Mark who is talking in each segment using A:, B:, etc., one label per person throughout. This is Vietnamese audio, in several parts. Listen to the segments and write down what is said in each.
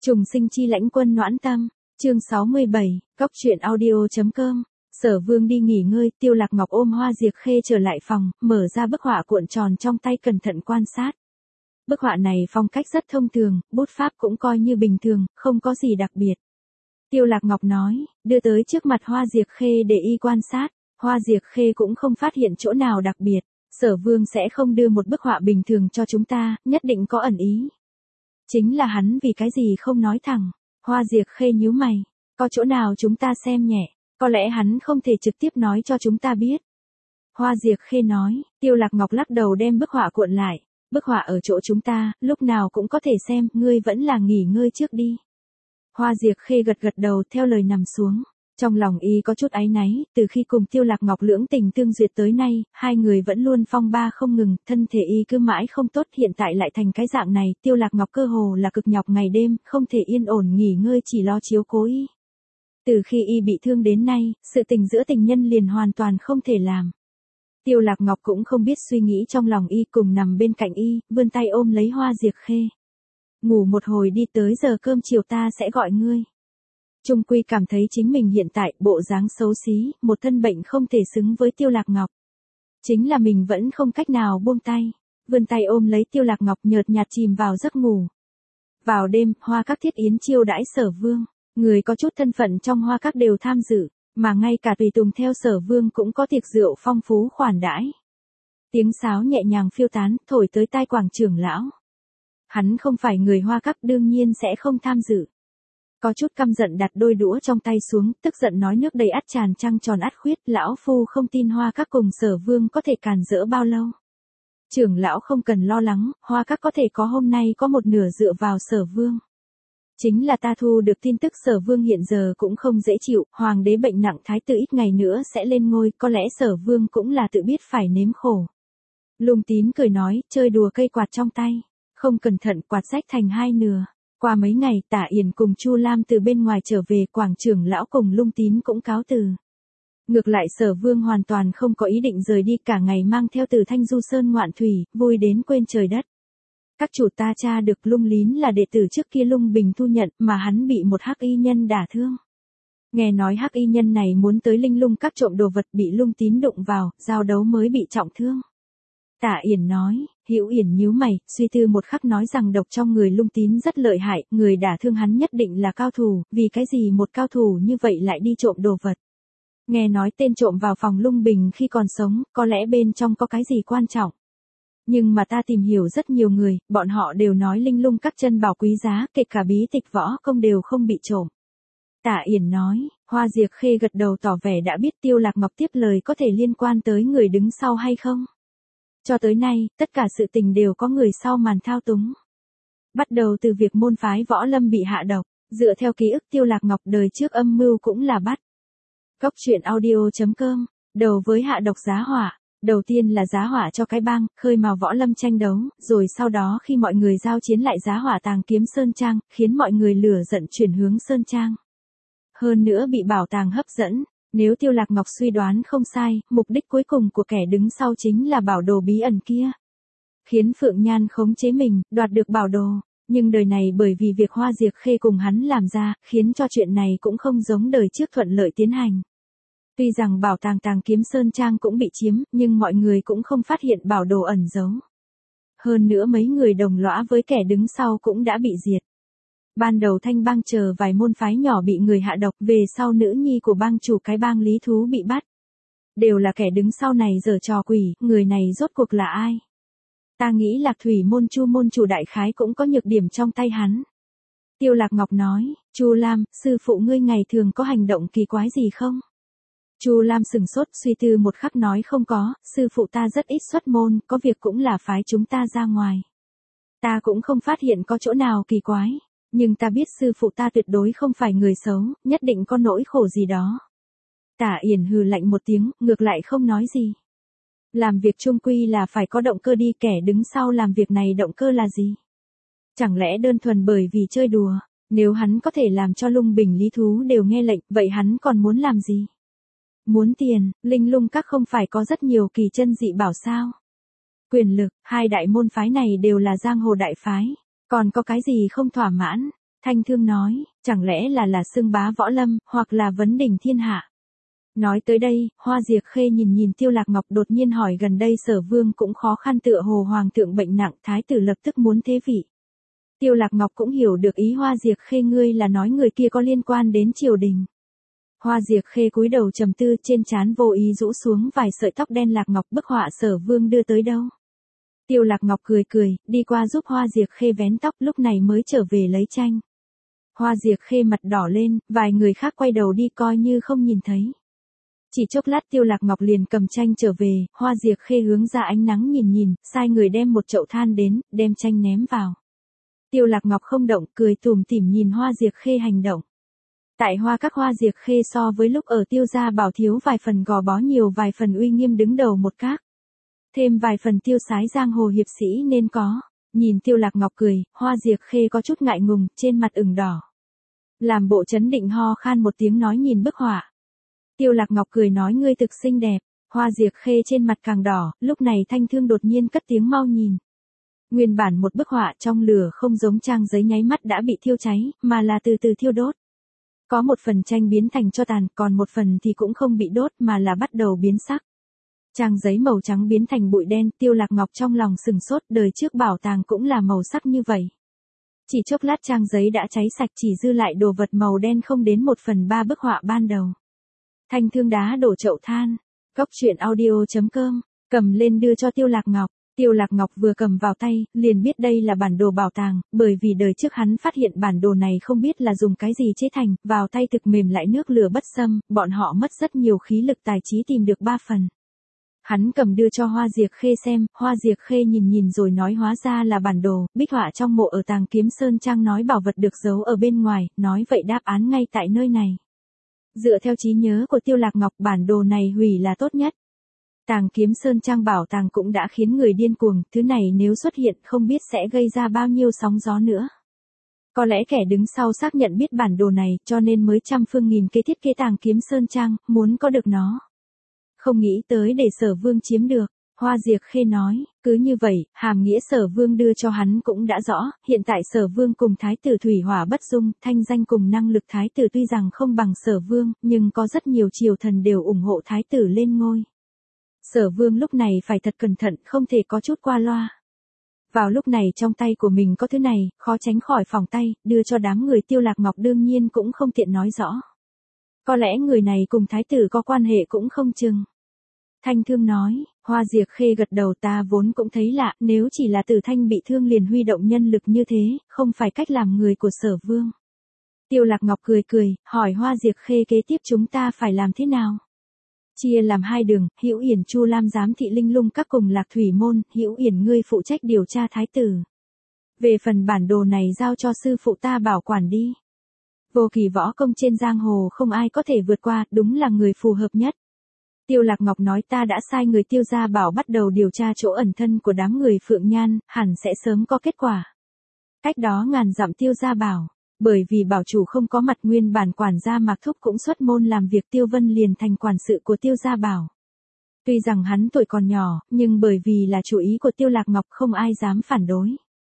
A: Trùng sinh chi lãnh quân noãn tâm, chương 67, góc truyện audio.com. Sở Vương đi nghỉ ngơi, Tiêu Lạc Ngọc ôm Hoa Diệp Khê trở lại phòng, mở ra bức họa cuộn tròn trong tay cẩn thận quan sát. Bức họa này phong cách rất thông thường, bút pháp cũng coi như bình thường, không có gì đặc biệt. Tiêu Lạc Ngọc nói, đưa tới trước mặt Hoa Diệp Khê để y quan sát. Hoa Diệp Khê cũng không phát hiện chỗ nào đặc biệt. Sở Vương sẽ không đưa một bức họa bình thường cho chúng ta, nhất định có ẩn ý. Chính là hắn vì cái gì không nói thẳng. Hoa Diệp Khê nhíu mày, có chỗ nào chúng ta xem nhẹ, có lẽ hắn không thể trực tiếp nói cho chúng ta biết. Hoa Diệp Khê nói, Tiêu Lạc Ngọc lắc đầu đem bức họa cuộn lại, bức họa ở chỗ chúng ta, lúc nào cũng có thể xem, ngươi vẫn là nghỉ ngơi trước đi. Hoa Diệp Khê gật gật đầu theo lời nằm xuống. Trong lòng y có chút áy náy, từ khi cùng Tiêu Lạc Ngọc lưỡng tình tương duyệt tới nay, hai người vẫn luôn phong ba không ngừng, thân thể y cứ mãi không tốt, hiện tại lại thành cái dạng này, Tiêu Lạc Ngọc cơ hồ là cực nhọc ngày đêm, không thể yên ổn nghỉ ngơi, chỉ lo chiếu cố y. Từ khi y bị thương đến nay, sự tình giữa tình nhân liền hoàn toàn không thể làm. Tiêu Lạc Ngọc cũng không biết suy nghĩ trong lòng y, cùng nằm bên cạnh y, vươn tay ôm lấy Hoa Diệp Khê. Ngủ một hồi đi, tới giờ cơm chiều ta sẽ gọi ngươi. Trung quy cảm thấy chính mình hiện tại bộ dáng xấu xí, một thân bệnh không thể xứng với Tiêu Lạc Ngọc. Chính là mình vẫn không cách nào buông tay, vươn tay ôm lấy Tiêu Lạc Ngọc, nhợt nhạt chìm vào giấc ngủ. Vào đêm, Hoa Các thiết yến chiêu đãi Sở Vương, người có chút thân phận trong Hoa Các đều tham dự, mà ngay cả tùy tùng theo Sở Vương cũng có tiệc rượu phong phú khoản đãi. Tiếng sáo nhẹ nhàng phiêu tán, thổi tới tai Quảng trưởng lão. Hắn không phải người Hoa Các, đương nhiên sẽ không tham dự. Có chút căm giận đặt đôi đũa trong tay xuống, tức giận nói nước đầy ắt tràn trăng tròn ắt khuyết, lão phu không tin Hoa Các cùng Sở Vương có thể càn rỡ bao lâu. Trưởng lão không cần lo lắng, Hoa Các có thể có hôm nay có một nửa dựa vào Sở Vương. Chính là ta thu được tin tức Sở Vương hiện giờ cũng không dễ chịu, hoàng đế bệnh nặng, thái tử ít ngày nữa sẽ lên ngôi, có lẽ Sở Vương cũng là tự biết phải nếm khổ. Lung Tín cười nói, chơi đùa cây quạt trong tay, không cẩn thận quạt rách thành hai nửa. Qua mấy ngày, Tả Yển cùng Chu Lam từ bên ngoài trở về, Quảng trưởng lão cùng Lung Tín cũng cáo từ. Ngược lại Sở Vương hoàn toàn không có ý định rời đi, cả ngày mang theo Từ Thanh du sơn ngoạn thủy, vui đến quên trời đất. Các chủ ta tra được Lung Lín là đệ tử trước kia Lung Bình thu nhận, mà hắn bị một hắc y nhân đả thương. Nghe nói hắc y nhân này muốn tới Linh Lung Các trộm đồ vật, bị Lung Tín đụng vào, giao đấu mới bị trọng thương. Tả Yển nói, Hữu Yển nhíu mày, suy tư một khắc nói rằng độc trong người Lung Tín rất lợi hại, người đả thương hắn nhất định là cao thủ, vì cái gì một cao thủ như vậy lại đi trộm đồ vật. Nghe nói tên trộm vào phòng Lung Bình khi còn sống, có lẽ bên trong có cái gì quan trọng. Nhưng mà ta tìm hiểu rất nhiều người, bọn họ đều nói Linh Lung Các chân bảo quý giá, kể cả bí tịch võ công đều không bị trộm. Tả Yển nói, Hoa Diệp Khê gật đầu tỏ vẻ đã biết. Tiêu Lạc Ngọc tiếp lời, có thể liên quan tới người đứng sau hay không? Cho tới nay, tất cả sự tình đều có người sau màn thao túng. Bắt đầu từ việc môn phái võ lâm bị hạ độc, dựa theo ký ức Tiêu Lạc Ngọc đời trước âm mưu cũng là bắt. Góc truyện audio.com, đầu với hạ độc giá hỏa. Đầu tiên là giá hỏa cho cái bang, khơi mào võ lâm tranh đấu, rồi sau đó khi mọi người giao chiến lại giá hỏa tàng kiếm Sơn Trang, khiến mọi người lửa giận chuyển hướng Sơn Trang. Hơn nữa bị bảo tàng hấp dẫn. Nếu Tiêu Lạc Ngọc suy đoán không sai, mục đích cuối cùng của kẻ đứng sau chính là bảo đồ bí ẩn kia. Khiến Phượng Nhan khống chế mình, đoạt được bảo đồ. Nhưng đời này bởi vì việc Hoa Diệp Khê cùng hắn làm ra, khiến cho chuyện này cũng không giống đời trước thuận lợi tiến hành. Tuy rằng bảo tàng tàng kiếm Sơn Trang cũng bị chiếm, nhưng mọi người cũng không phát hiện bảo đồ ẩn giấu. Hơn nữa mấy người đồng lõa với kẻ đứng sau cũng đã bị diệt. Ban đầu Thanh bang chờ vài môn phái nhỏ bị người hạ độc, về sau nữ nhi của bang chủ cái bang Lý Thú bị bắt. Đều là kẻ đứng sau này giở trò quỷ, người này rốt cuộc là ai? Ta nghĩ Lạc Thủy môn Chu môn chủ đại khái cũng có nhược điểm trong tay hắn. Tiêu Lạc Ngọc nói, Chu Lam, sư phụ ngươi ngày thường có hành động kỳ quái gì không? Chu Lam sừng sốt, suy tư một khắc nói không có, sư phụ ta rất ít xuất môn, có việc cũng là phái chúng ta ra ngoài. Ta cũng không phát hiện có chỗ nào kỳ quái. Nhưng ta biết sư phụ ta tuyệt đối không phải người xấu, nhất định có nỗi khổ gì đó. Tả Yển hừ lạnh một tiếng, ngược lại không nói gì. Làm việc chung quy là phải có động cơ đi, kẻ đứng sau làm việc này động cơ là gì? Chẳng lẽ đơn thuần bởi vì chơi đùa, nếu hắn có thể làm cho Lung Bình Lý Thú đều nghe lệnh, vậy hắn còn muốn làm gì? Muốn tiền, Linh Lung Các không phải có rất nhiều kỳ chân dị bảo sao? Quyền lực, hai đại môn phái này đều là giang hồ đại phái. Còn có cái gì không thỏa mãn? Thanh Thương nói, chẳng lẽ là xưng bá võ lâm, hoặc là vấn đỉnh thiên hạ. Nói tới đây, Hoa Diệc Khê nhìn nhìn Tiêu Lạc Ngọc đột nhiên hỏi gần đây Sở Vương cũng khó khăn tựa hồ hoàng thượng bệnh nặng, thái tử lập tức muốn thế vị. Tiêu Lạc Ngọc cũng hiểu được ý Hoa Diệc Khê, ngươi là nói người kia có liên quan đến triều đình. Hoa Diệc Khê cúi đầu trầm tư, trên trán vô ý rũ xuống vài sợi tóc đen. Lạc Ngọc bức họa Sở Vương đưa tới đâu? Tiêu Lạc Ngọc cười cười, đi qua giúp Hoa Diệc Khê vén tóc, lúc này mới trở về lấy tranh. Hoa Diệc Khê mặt đỏ lên, vài người khác quay đầu đi coi như không nhìn thấy. Chỉ chốc lát Tiêu Lạc Ngọc liền cầm tranh trở về, Hoa Diệc Khê hướng ra ánh nắng nhìn nhìn, sai người đem một chậu than đến, đem tranh ném vào. Tiêu Lạc Ngọc không động, cười tủm tỉm nhìn Hoa Diệc Khê hành động. Tại Hoa các Hoa Diệc Khê so với lúc ở Tiêu gia bảo thiếu vài phần gò bó, nhiều vài phần uy nghiêm đứng đầu một các. Thêm vài phần tiêu sái giang hồ hiệp sĩ nên có. Nhìn Tiêu Lạc Ngọc cười, Hoa Diệc Khê có chút ngại ngùng, trên mặt ửng đỏ. Làm bộ chấn định ho khan một tiếng nói nhìn bức họa. Tiêu Lạc Ngọc cười nói ngươi thực xinh đẹp. Hoa Diệc Khê trên mặt càng đỏ, lúc này Thanh Thương đột nhiên cất tiếng mau nhìn. Nguyên bản một bức họa trong lửa không giống trang giấy nháy mắt đã bị thiêu cháy, mà là từ từ thiêu đốt. Có một phần tranh biến thành tro tàn, còn một phần thì cũng không bị đốt mà là bắt đầu biến sắc. Trang giấy màu trắng biến thành bụi đen, Tiêu Lạc Ngọc trong lòng sừng sốt, đời trước bảo tàng cũng là màu sắc như vậy. Chỉ chốc lát trang giấy đã cháy sạch, chỉ dư lại đồ vật màu đen không đến 1/3 bức họa ban đầu. Thanh Thương đá đổ chậu than, Cốc Truyện Audio.com, cầm lên đưa cho Tiêu Lạc Ngọc. Tiêu Lạc Ngọc vừa cầm vào tay, liền biết đây là bản đồ bảo tàng, bởi vì đời trước hắn phát hiện bản đồ này không biết là dùng cái gì chế thành, vào tay thực mềm lại nước lửa bất xâm, bọn họ mất rất nhiều khí lực tài trí tìm được 3 phần. Hắn cầm đưa cho Hoa Diệc Khê xem, Hoa Diệc Khê nhìn nhìn rồi nói hóa ra là bản đồ, bích họa trong mộ ở Tàng Kiếm Sơn Trang nói bảo vật được giấu ở bên ngoài, nói vậy đáp án ngay tại nơi này. Dựa theo trí nhớ của Tiêu Lạc Ngọc, bản đồ này hủy là tốt nhất. Tàng Kiếm Sơn Trang bảo tàng cũng đã khiến người điên cuồng, thứ này nếu xuất hiện không biết sẽ gây ra bao nhiêu sóng gió nữa. Có lẽ kẻ đứng sau xác nhận biết bản đồ này, cho nên mới trăm phương nghìn kế thiết kế Tàng Kiếm Sơn Trang, muốn có được nó. Không nghĩ tới để Sở Vương chiếm được. Hoa Diệc Khê nói, cứ như vậy, hàm nghĩa Sở Vương đưa cho hắn cũng đã rõ, hiện tại Sở Vương cùng Thái tử Thủy Hỏa bất dung, thanh danh cùng năng lực Thái tử tuy rằng không bằng Sở Vương, nhưng có rất nhiều triều thần đều ủng hộ Thái tử lên ngôi. Sở Vương lúc này phải thật cẩn thận, không thể có chút qua loa. Vào lúc này trong tay của mình có thứ này, khó tránh khỏi phỏng tay, đưa cho đám người. Tiêu Lạc Ngọc đương nhiên cũng không tiện nói rõ. Có lẽ người này cùng Thái tử có quan hệ cũng không chừng. Thanh Thương nói, Hoa Diệc Khê gật đầu, ta vốn cũng thấy lạ, nếu chỉ là Tử Thanh bị thương liền huy động nhân lực như thế, không phải cách làm người của Sở Vương. Tiêu Lạc Ngọc cười cười, hỏi Hoa Diệc Khê kế tiếp chúng ta phải làm thế nào? Chia làm 2 đường, Hữu Yển Chu Lam giám thị Linh Lung các cùng Lạc Thủy môn, Hữu Yển ngươi phụ trách điều tra thái tử. Về phần bản đồ này giao cho sư phụ ta bảo quản đi. Vô kỳ võ công trên giang hồ không ai có thể vượt qua, đúng là người phù hợp nhất. Tiêu Lạc Ngọc nói ta đã sai người Tiêu gia bảo bắt đầu điều tra chỗ ẩn thân của đám người Phượng Nhan, hẳn sẽ sớm có kết quả. Cách đó ngàn dặm Tiêu gia bảo, bởi vì bảo chủ không có mặt, nguyên bản quản gia Mạc Thúc cũng xuất môn làm việc, Tiêu Vân liền thành quản sự của Tiêu gia bảo. Tuy rằng hắn tuổi còn nhỏ, nhưng bởi vì là chủ ý của Tiêu Lạc Ngọc không ai dám phản đối.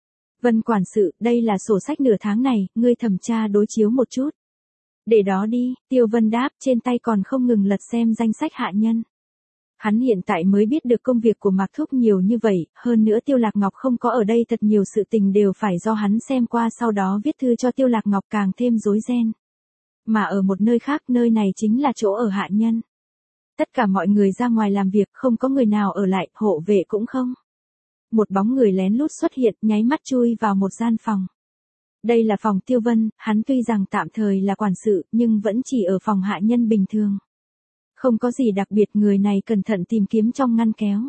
A: Vân quản sự, đây là sổ sách nửa tháng này, ngươi thẩm tra đối chiếu một chút. Để đó đi, Tiêu Vân đáp, trên tay còn không ngừng lật xem danh sách hạ nhân. Hắn hiện tại mới biết được công việc của Mạc Thúc nhiều như vậy, hơn nữa Tiêu Lạc Ngọc không có ở đây, thật nhiều sự tình đều phải do hắn xem qua sau đó viết thư cho Tiêu Lạc Ngọc, càng thêm rối ren. Mà ở một nơi khác, nơi này chính là chỗ ở hạ nhân. Tất cả mọi người ra ngoài làm việc, không có người nào ở lại, hộ vệ cũng không. Một bóng người lén lút xuất hiện, nháy mắt chui vào một gian phòng. Đây là phòng Tiêu Vân, hắn tuy rằng tạm thời là quản sự, nhưng vẫn chỉ ở phòng hạ nhân bình thường. Không có gì đặc biệt, người này cẩn thận tìm kiếm trong ngăn kéo.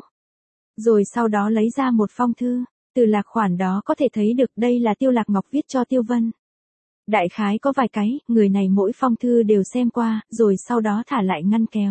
A: Rồi sau đó lấy ra một phong thư, từ lạc khoản đó có thể thấy được đây là Tiêu Lạc Ngọc viết cho Tiêu Vân. Đại khái có vài cái, người này mỗi phong thư đều xem qua, rồi sau đó thả lại ngăn kéo.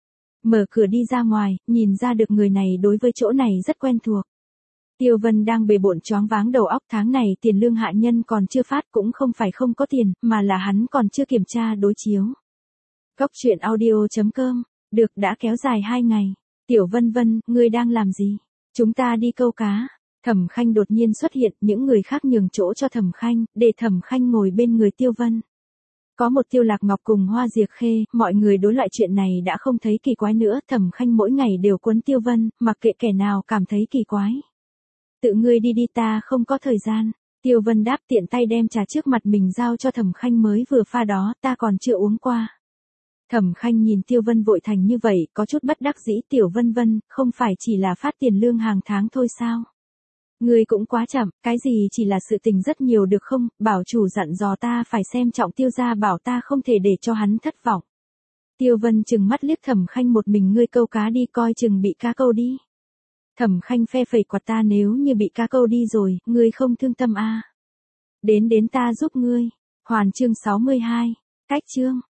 A: Mở cửa đi ra ngoài, nhìn ra được người này đối với chỗ này rất quen thuộc. Tiêu Vân đang bề bộn choáng váng đầu óc, tháng này tiền lương hạ nhân còn chưa phát, cũng không phải không có tiền, mà là hắn còn chưa kiểm tra đối chiếu. Cốc Truyện Audio.com, được đã kéo dài 2 ngày. Tiểu Vân Vân, ngươi đang làm gì? Chúng ta đi câu cá. Thẩm Khanh đột nhiên xuất hiện, những người khác nhường chỗ cho Thẩm Khanh, để Thẩm Khanh ngồi bên người Tiêu Vân. Có một Tiêu Lạc Ngọc cùng Hoa Diệc Khê, mọi người đối loại chuyện này đã không thấy kỳ quái nữa, Thẩm Khanh mỗi ngày đều quấn Tiêu Vân, mặc kệ kẻ nào cảm thấy kỳ quái. Tự ngươi đi đi, ta không có thời gian. Tiêu Vân đáp, tiện tay đem trà trước mặt mình giao cho Thẩm Khanh mới vừa pha đó, ta còn chưa uống qua. Thẩm Khanh nhìn Tiêu Vân vội thành như vậy, có chút bất đắc dĩ. Tiểu Vân Vân, không phải chỉ là phát tiền lương hàng tháng thôi sao? Ngươi cũng quá chậm, cái gì chỉ là sự tình rất nhiều được không, bảo chủ dặn dò ta phải xem trọng Tiêu gia, bảo ta không thể để cho hắn thất vọng. Tiêu Vân chừng mắt liếc Thẩm Khanh, một mình ngươi câu cá đi, coi chừng bị cá câu đi. Thẩm Khanh phe phẩy quạt, ta nếu như bị cá câu đi rồi, ngươi không thương tâm à? Đến ta giúp ngươi. Hoàn chương 62. Cách chương